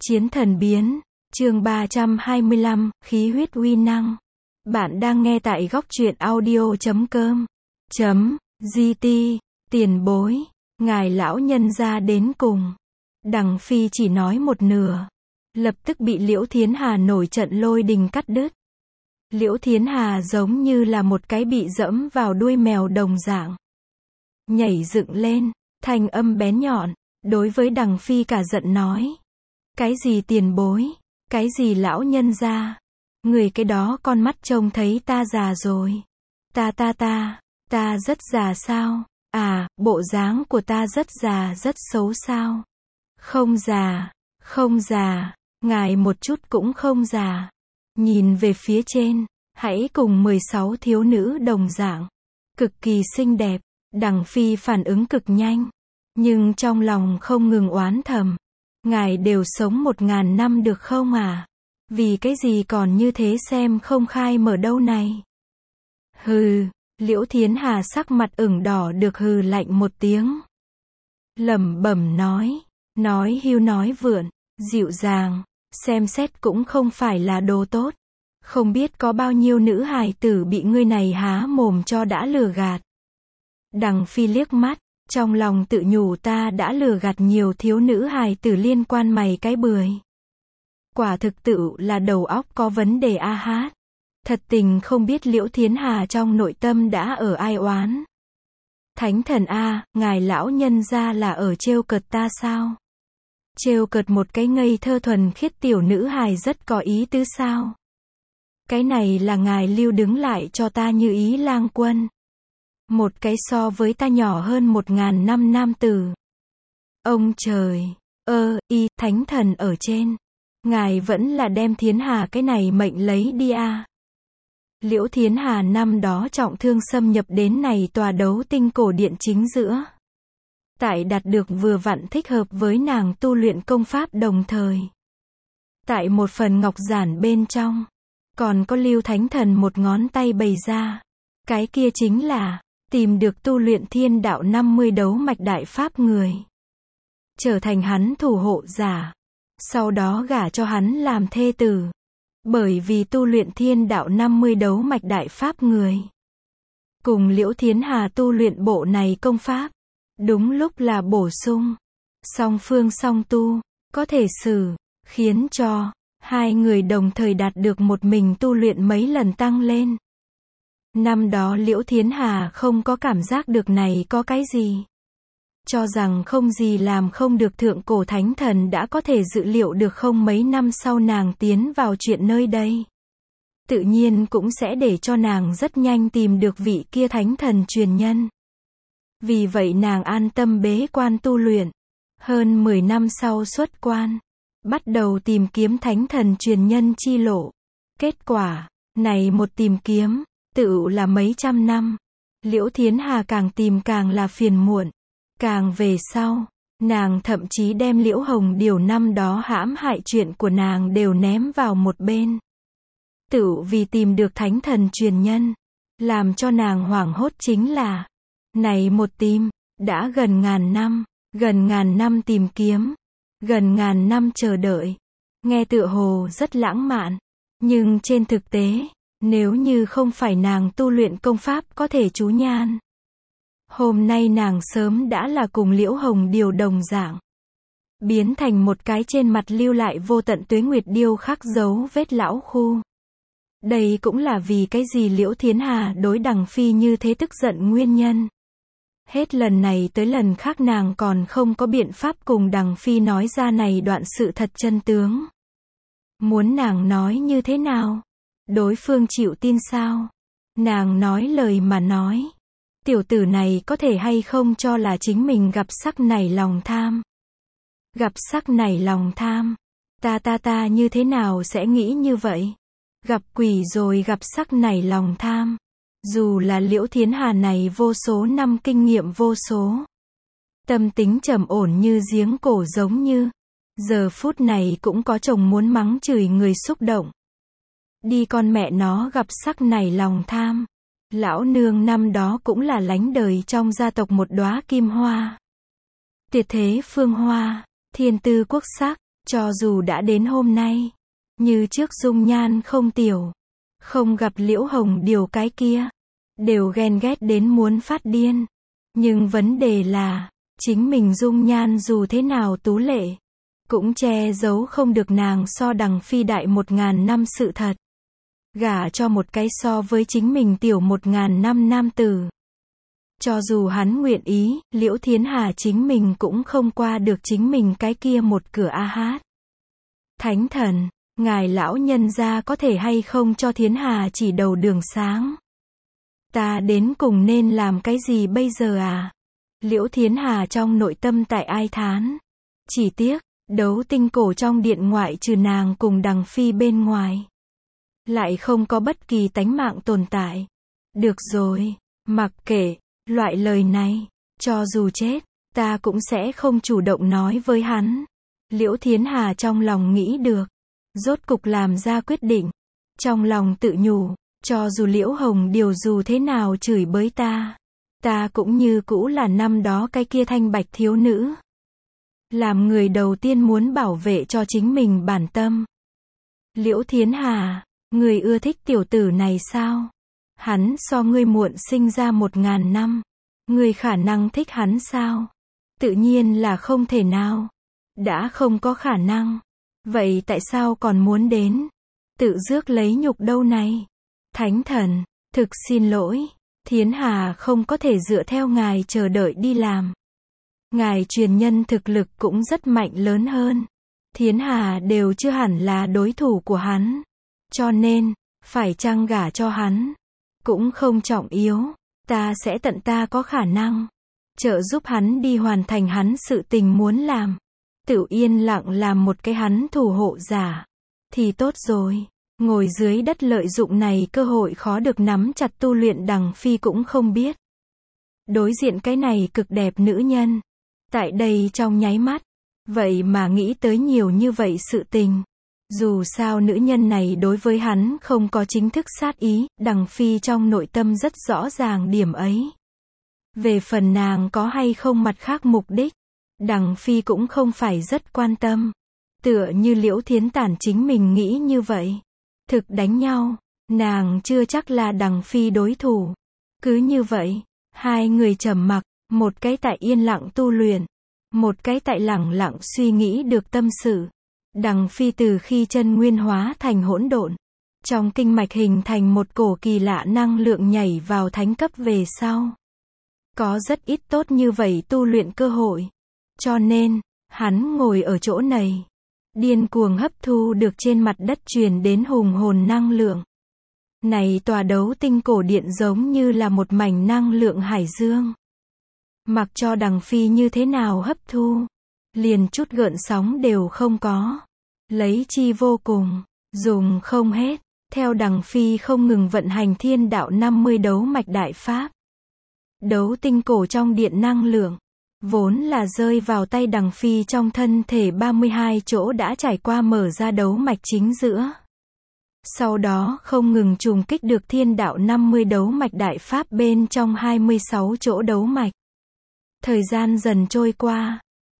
Chiến thần biến, chương 325, khí huyết uy năng. Bạn đang nghe tại góc truyện audio.com. GT, tiền bối, ngài lão nhân gia đến cùng. Đằng Phi chỉ nói một nửa. Lập tức bị Liễu Thiến Hà nổi trận lôi đình cắt đứt. Liễu Thiến Hà giống như là một cái bị dẫm vào đuôi mèo đồng dạng. Nhảy dựng lên, thanh âm bén nhọn, đối với Đằng Phi cả giận nói. Cái gì tiền bối, cái gì lão nhân gia, người cái đó con mắt trông thấy ta già rồi. Ta rất già sao? À, bộ dáng của ta rất già rất xấu sao? Không già, ngài một chút cũng không già. Nhìn về phía trên, hãy cùng 16 thiếu nữ đồng dạng, cực kỳ xinh đẹp. Đằng Phi phản ứng cực nhanh, nhưng trong lòng không ngừng oán thầm. Ngài đều sống 1000 năm được không à? Vì cái gì còn như thế xem không khai mở đâu này? Hừ, Liễu Thiến Hà sắc mặt ửng đỏ được hừ lạnh một tiếng. Lẩm bẩm nói hưu nói vượn, dịu dàng, xem xét cũng không phải là đồ tốt. Không biết có bao nhiêu nữ hài tử bị ngươi này há mồm cho đã lừa gạt. Đằng Phi liếc mắt, trong lòng tự nhủ ta đã lừa gạt nhiều thiếu nữ hài tử liên quan mày cái bưởi. Quả thực tự là đầu óc có vấn đề a hát. Thật tình không biết Liễu Thiến Hà trong nội tâm đã ở ai oán. Thánh thần a, ngài lão nhân gia là ở trêu cợt ta sao? Trêu cợt một cái ngây thơ thuần khiết tiểu nữ hài rất có ý tứ sao? Cái này là ngài lưu đứng lại cho ta như ý lang quân. Một cái so với ta nhỏ hơn 1000 năm nam tử. Ông trời, thánh thần ở trên. Ngài vẫn là đem Thiến Hà cái này mệnh lấy đi a. Liễu Thiến Hà năm đó trọng thương xâm nhập đến này tòa đấu tinh cổ điện chính giữa. Tại đạt được vừa vặn thích hợp với nàng tu luyện công pháp đồng thời. Tại một phần ngọc giản bên trong, còn có lưu thánh thần một ngón tay bày ra. Cái kia chính là tìm được tu luyện thiên đạo 50 đấu mạch đại pháp người. Trở thành hắn thủ hộ giả. Sau đó gả cho hắn làm thê tử. Bởi vì tu luyện thiên đạo 50 đấu mạch đại pháp người. Cùng Liễu Thiến Hà tu luyện bộ này công pháp. Đúng lúc là bổ sung. Song phương song tu. Có thể xử. Khiến cho hai người đồng thời đạt được một mình tu luyện mấy lần tăng lên. Năm đó Liễu Thiến Hà không có cảm giác được này có cái gì. Cho rằng không gì làm không được thượng cổ thánh thần đã có thể dự liệu được không mấy năm sau nàng tiến vào chuyện nơi đây. Tự nhiên cũng sẽ để cho nàng rất nhanh tìm được vị kia thánh thần truyền nhân. Vì vậy nàng an tâm bế quan tu luyện. Hơn 10 năm sau xuất quan. Bắt đầu tìm kiếm thánh thần truyền nhân chi lộ. Kết quả, này một tìm kiếm. Tự là mấy trăm năm. Liễu Thiến Hà càng tìm càng là phiền muộn. Càng về sau, nàng thậm chí đem Liễu Hồng Điều năm đó hãm hại chuyện của nàng đều ném vào một bên. Tự vì tìm được thánh thần truyền nhân. Làm cho nàng hoảng hốt chính là, này một tìm, đã gần 1000 năm, gần 1000 năm tìm kiếm, gần 1000 năm chờ đợi. Nghe tựa hồ rất lãng mạn, nhưng trên thực tế, nếu như không phải nàng tu luyện công pháp có thể chú nhan. Hôm nay nàng sớm đã là cùng Liễu Hồng Điều đồng dạng. Biến thành một cái trên mặt lưu lại vô tận tuế nguyệt điêu khắc dấu vết lão khu. Đây cũng là vì cái gì Liễu Thiến Hà đối Đằng Phi như thế tức giận nguyên nhân. Hết lần này tới lần khác nàng còn không có biện pháp cùng Đằng Phi nói ra này đoạn sự thật chân tướng. Muốn nàng nói như thế nào? Đối phương chịu tin sao? Nàng nói lời mà nói. Tiểu tử này có thể hay không cho là chính mình gặp sắc nảy lòng tham. Gặp sắc nảy lòng tham. Ta như thế nào sẽ nghĩ như vậy? Gặp quỷ rồi gặp sắc nảy lòng tham. Dù là Liễu Thiến Hà này vô số năm kinh nghiệm vô số. Tâm tính trầm ổn như giếng cổ giống như. Giờ phút này cũng có chồng muốn mắng chửi người xúc động. Đi con mẹ nó gặp sắc nảy lòng tham. Lão nương năm đó cũng là lánh đời trong gia tộc một đóa kim hoa. Tuyệt thế phương hoa, thiên tư quốc sắc, Cho dù đã đến hôm nay, như trước dung nhan không tiểu, không gặp Liễu Hồng Điều cái kia, đều ghen ghét đến muốn phát điên. Nhưng vấn đề là, chính mình dung nhan dù thế nào tú lệ, cũng che giấu không được nàng so Đằng Phi đại 1000 năm sự thật. Gả cho một cái so với chính mình tiểu 1000 năm nam tử. Cho dù hắn nguyện ý, Liễu Thiến Hà chính mình cũng không qua được chính mình cái kia một cửa a hát. Thánh thần, ngài lão nhân gia có thể hay không cho Thiến Hà chỉ đầu đường sáng? Ta đến cùng nên làm cái gì bây giờ à? Liễu Thiến Hà trong nội tâm tại ai thán. Chỉ tiếc, đấu tinh cổ trong điện ngoại trừ nàng cùng Đằng Phi bên ngoài, lại không có bất kỳ tánh mạng tồn tại. Được rồi, mặc kệ, loại lời này, cho dù chết, ta cũng sẽ không chủ động nói với hắn. Liễu Thiến Hà trong lòng nghĩ được, rốt cục làm ra quyết định. Trong lòng tự nhủ, cho dù Liễu Hồng Điều dù thế nào chửi bới ta cũng như cũ là năm đó cái kia thanh bạch thiếu nữ. Làm người đầu tiên muốn bảo vệ cho chính mình bản tâm. Liễu Thiến Hà, người ưa thích tiểu tử này sao? Hắn so ngươi muộn sinh ra 1000 năm. Ngươi khả năng thích hắn sao? Tự nhiên là không thể nào. Đã không có khả năng. Vậy tại sao còn muốn đến? Tự rước lấy nhục đâu này? Thánh thần, thực xin lỗi. Thiến Hà không có thể dựa theo ngài chờ đợi đi làm. Ngài truyền nhân thực lực cũng rất mạnh lớn hơn. Thiến Hà đều chưa hẳn là đối thủ của hắn. Cho nên, phải chăng gả cho hắn cũng không trọng yếu. Ta sẽ tận ta có khả năng trợ giúp hắn đi hoàn thành hắn sự tình muốn làm. Tự yên lặng làm một cái hắn thủ hộ giả thì tốt rồi. Ngồi dưới đất lợi dụng này cơ hội khó được nắm chặt tu luyện Đằng Phi cũng không biết. Đối diện cái này cực đẹp nữ nhân, tại đây trong nháy mắt, vậy mà nghĩ tới nhiều như vậy sự tình. Dù sao nữ nhân này đối với hắn không có chính thức sát ý, Đằng Phi trong nội tâm rất rõ ràng điểm ấy. Về phần nàng có hay không mặt khác mục đích, Đằng Phi cũng không phải rất quan tâm. Tựa như Liễu Thiến Tản chính mình nghĩ như vậy. Thực đánh nhau, nàng chưa chắc là Đằng Phi đối thủ. Cứ như vậy, hai người trầm mặc, một cái tại yên lặng tu luyện, một cái tại lẳng lặng suy nghĩ được tâm sự. Đằng Phi từ khi chân nguyên hóa thành hỗn độn, trong kinh mạch hình thành một cổ kỳ lạ năng lượng nhảy vào thánh cấp về sau. Có rất ít tốt như vậy tu luyện cơ hội. Cho nên, hắn ngồi ở chỗ này, điên cuồng hấp thu được trên mặt đất truyền đến hùng hồn năng lượng. Này tòa đấu tinh cổ điện giống như là một mảnh năng lượng hải dương. Mặc cho Đằng Phi như thế nào hấp thu, liền chút gợn sóng đều không có. Lấy chi vô cùng, dùng không hết. Theo Đằng Phi không ngừng vận hành thiên đạo 50 đấu mạch đại pháp. Đấu tinh cổ trong điện năng lượng, vốn là rơi vào tay Đằng Phi trong thân thể 32 chỗ đã trải qua mở ra đấu mạch chính giữa. Sau đó không ngừng trùng kích được thiên đạo 50 đấu mạch đại pháp bên trong 26 chỗ đấu mạch. Thời gian dần trôi qua,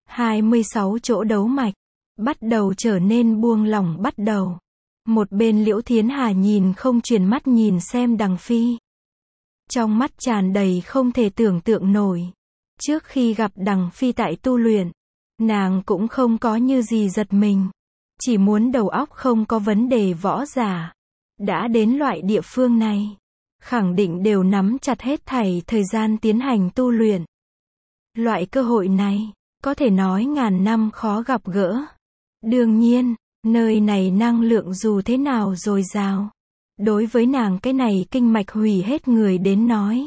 26 chỗ đấu mạch bắt đầu trở nên buông lỏng bắt đầu. Một bên Liễu Thiến Hà nhìn không chuyển mắt nhìn xem Đằng Phi. Trong mắt tràn đầy không thể tưởng tượng nổi. Trước khi gặp Đằng Phi tại tu luyện, nàng cũng không có như gì giật mình. Chỉ muốn đầu óc không có vấn đề võ giả. Đã đến loại địa phương này, khẳng định đều nắm chặt hết thảy thời gian tiến hành tu luyện. Loại cơ hội này, có thể nói ngàn năm khó gặp gỡ. Đương nhiên, nơi này năng lượng dù thế nào dồi dào, đối với nàng cái này kinh mạch hủy hết người đến nói,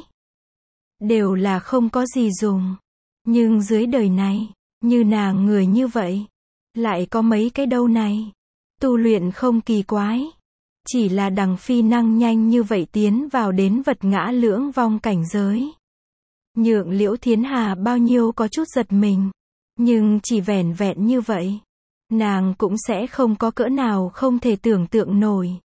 đều là không có gì dùng. Nhưng dưới đời này, như nàng người như vậy, lại có mấy cái đâu này. Tu luyện không kỳ quái, chỉ là Đằng Phi năng nhanh như vậy tiến vào đến vật ngã lưỡng vong cảnh giới. Nhượng Liễu Thiến Hà bao nhiêu có chút giật mình. Nhưng chỉ vẻn vẹn như vậy, nàng cũng sẽ không có cỡ nào không thể tưởng tượng nổi.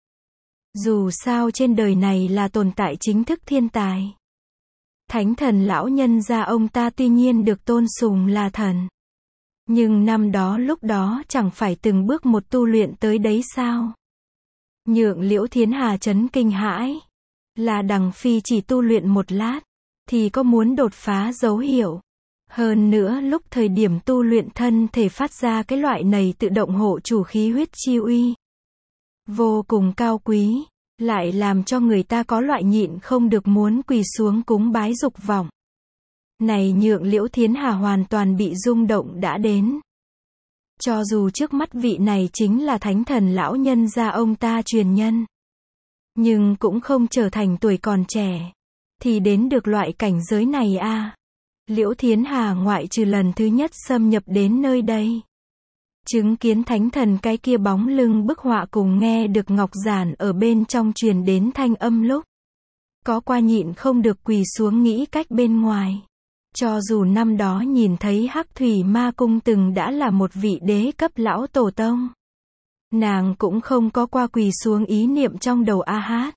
Dù sao trên đời này là tồn tại chính thức thiên tài. Thánh thần lão nhân gia ông ta tuy nhiên được tôn sùng là thần. Nhưng năm đó lúc đó chẳng phải từng bước một tu luyện tới đấy sao? Nhượng Liễu Thiến Hà chấn kinh hãi. Là Đằng Phi chỉ tu luyện một lát, thì có muốn đột phá dấu hiệu. Hơn nữa lúc thời điểm tu luyện thân thể phát ra cái loại này tự động hộ chủ khí huyết chi uy. Vô cùng cao quý, lại làm cho người ta có loại nhịn không được muốn quỳ xuống cúng bái dục vọng. Này nhượng Liễu Thiến Hà hoàn toàn bị rung động đã đến. Cho dù trước mắt vị này chính là thánh thần lão nhân gia ông ta truyền nhân, nhưng cũng không trở thành tuổi còn trẻ, thì đến được loại cảnh giới này a. Liễu Thiến Hà ngoại trừ lần thứ nhất xâm nhập đến nơi đây, chứng kiến thánh thần cái kia bóng lưng bức họa cùng nghe được ngọc giản ở bên trong truyền đến thanh âm lúc, có qua nhịn không được quỳ xuống nghĩ cách bên ngoài. Cho dù năm đó nhìn thấy Hắc Thủy Ma Cung từng đã là một vị đế cấp lão tổ tông, nàng cũng không có qua quỳ xuống ý niệm trong đầu a hát.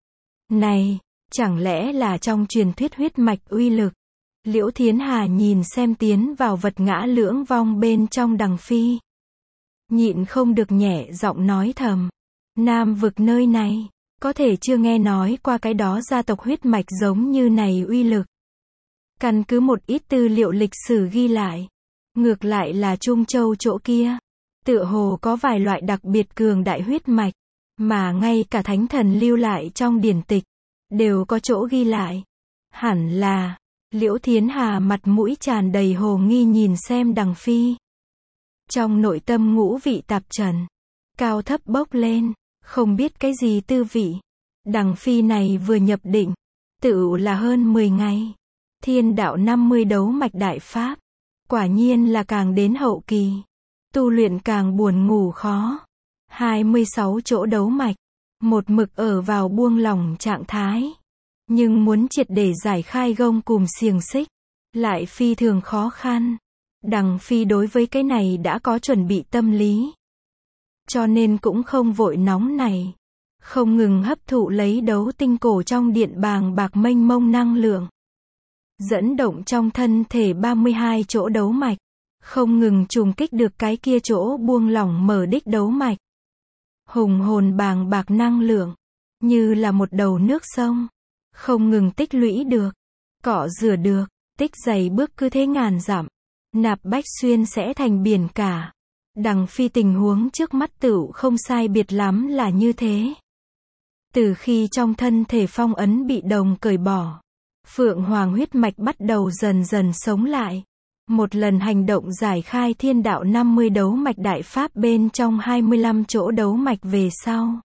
Này, chẳng lẽ là trong truyền thuyết huyết mạch uy lực? Liễu Thiến Hà nhìn xem tiến vào vật ngã lưỡng vong bên trong Đằng Phi. Nhịn không được nhẹ giọng nói thầm. Nam vực nơi này, có thể chưa nghe nói qua cái đó gia tộc huyết mạch giống như này uy lực. Căn cứ một ít tư liệu lịch sử ghi lại. Ngược lại là Trung Châu chỗ kia, tựa hồ có vài loại đặc biệt cường đại huyết mạch, mà ngay cả thánh thần lưu lại trong điển tịch, đều có chỗ ghi lại. Hẳn là, Liễu Thiến Hà mặt mũi tràn đầy hồ nghi nhìn xem Đằng Phi. Trong nội tâm ngũ vị tạp trần, cao thấp bốc lên, không biết cái gì tư vị. Đằng Phi này vừa nhập định, tựu là hơn 10 ngày. Thiên đạo 50 đấu mạch đại pháp, quả nhiên là càng đến hậu kỳ, tu luyện càng buồn ngủ khó. 26 chỗ đấu mạch, một mực ở vào buông lỏng trạng thái. Nhưng muốn triệt để giải khai gông cùm xiềng xích, lại phi thường khó khăn. Đằng Phi đối với cái này đã có chuẩn bị tâm lý. Cho nên cũng không vội nóng này. Không ngừng hấp thụ lấy đấu tinh cổ trong điện bàng bạc mênh mông năng lượng. Dẫn động trong thân thể 32 chỗ đấu mạch. Không ngừng trùng kích được cái kia chỗ buông lỏng mở đích đấu mạch. Hùng hồn bàng bạc năng lượng, như là một đầu nước sông. Không ngừng tích lũy được, cọ rửa được, tích dày bước cứ thế ngàn dặm. Nạp Bách Xuyên sẽ thành biển cả. Đằng Phi tình huống trước mắt tựu không sai biệt lắm là như thế. Từ khi trong thân thể phong ấn bị đồng cởi bỏ, Phượng Hoàng huyết mạch bắt đầu dần dần sống lại. Một lần hành động giải khai thiên đạo 50 đấu mạch đại pháp bên trong 25 chỗ đấu mạch về sau.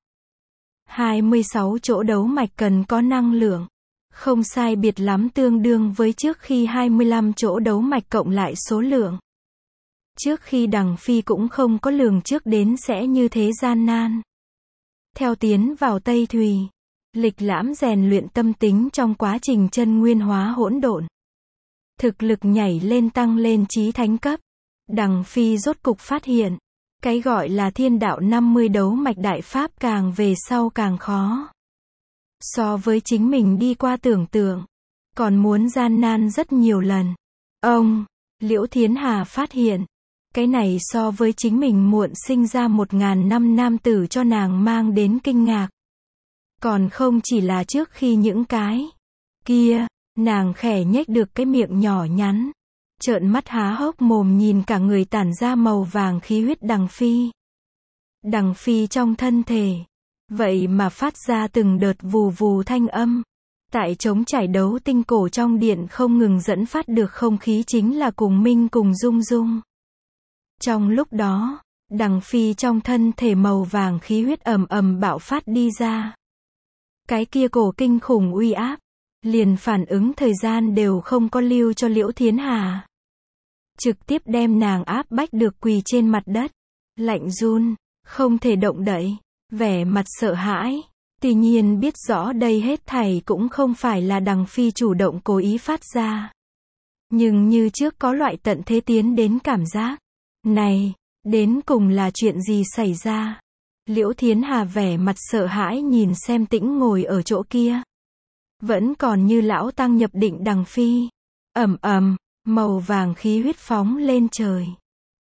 26 chỗ đấu mạch cần có năng lượng. Không sai biệt lắm tương đương với trước khi 25 chỗ đấu mạch cộng lại số lượng. Trước khi Đằng Phi cũng không có lường trước đến sẽ như thế gian nan. Theo tiến vào Tây Thùy, lịch lãm rèn luyện tâm tính trong quá trình chân nguyên hóa hỗn độn. Thực lực nhảy lên tăng lên chí thánh cấp. Đằng Phi rốt cục phát hiện, cái gọi là thiên đạo 50 đấu mạch đại pháp càng về sau càng khó. So với chính mình đi qua tưởng tượng, còn muốn gian nan rất nhiều lần. Liễu Thiến Hà phát hiện, cái này so với chính mình muộn sinh ra 1000 năm nam tử cho nàng mang đến kinh ngạc. Còn không chỉ là trước khi những cái kia, nàng khẽ nhếch được cái miệng nhỏ nhắn, trợn mắt há hốc mồm nhìn cả người tản ra màu vàng khí huyết Đằng Phi. Đằng Phi trong thân thể, vậy mà phát ra từng đợt vù vù thanh âm. Tại trống trải đấu tinh cổ trong điện không ngừng dẫn phát được không khí chính là cùng minh cùng dung dung. Trong lúc đó, Đằng Phi trong thân thể màu vàng khí huyết ầm ầm bạo phát đi ra. Cái kia cổ kinh khủng uy áp, liền phản ứng thời gian đều không có lưu cho Liễu Thiến Hà. Trực tiếp đem nàng áp bách được quỳ trên mặt đất, lạnh run, không thể động đậy, vẻ mặt sợ hãi. Tuy nhiên biết rõ đây hết thảy cũng không phải là Đằng Phi chủ động cố ý phát ra. Nhưng như trước có loại tận thế tiến đến cảm giác. Này, đến cùng là chuyện gì xảy ra? Liễu Thiến Hà vẻ mặt sợ hãi nhìn xem tĩnh ngồi ở chỗ kia. Vẫn còn như lão tăng nhập định Đằng Phi. Ầm ầm, màu vàng khí huyết phóng lên trời.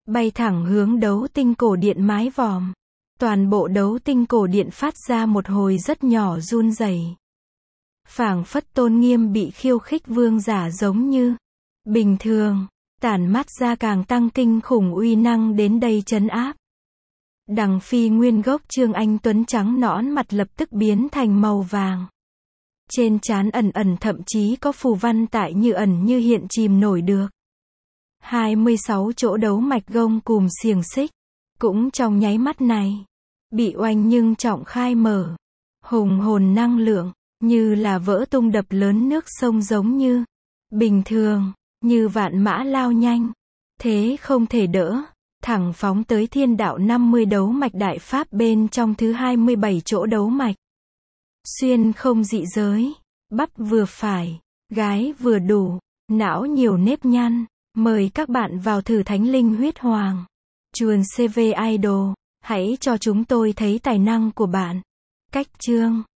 bay thẳng hướng đấu tinh cổ điện mái vòm. Toàn bộ đấu tinh cổ điện phát ra một hồi rất nhỏ run rẩy. Phảng phất Tôn Nghiêm bị khiêu khích vương giả giống như bình thường, tản mát ra càng tăng kinh khủng uy năng đến đây trấn áp. Đằng phi nguyên gốc Trương Anh Tuấn trắng nõn mặt lập tức biến thành màu vàng. Trên trán ẩn ẩn thậm chí có phù văn tại như ẩn như hiện chìm nổi được. 26 chỗ đấu mạch gông cùm xiềng xích, cũng trong nháy mắt này, bị oanh nhưng trọng khai mở. Hùng hồn năng lượng, như là vỡ tung đập lớn nước sông giống như bình thường, như vạn mã lao nhanh. Thế không thể đỡ, thẳng phóng tới thiên đạo 50 đấu mạch đại pháp bên trong thứ 27 chỗ đấu mạch. Xuyên không dị giới, bắp vừa phải, gái vừa đủ, não nhiều nếp nhăn. Mời các bạn vào thử Thánh Linh Huyết Hoàng. Chuồn CV Idol, hãy cho chúng tôi thấy tài năng của bạn. Cách chương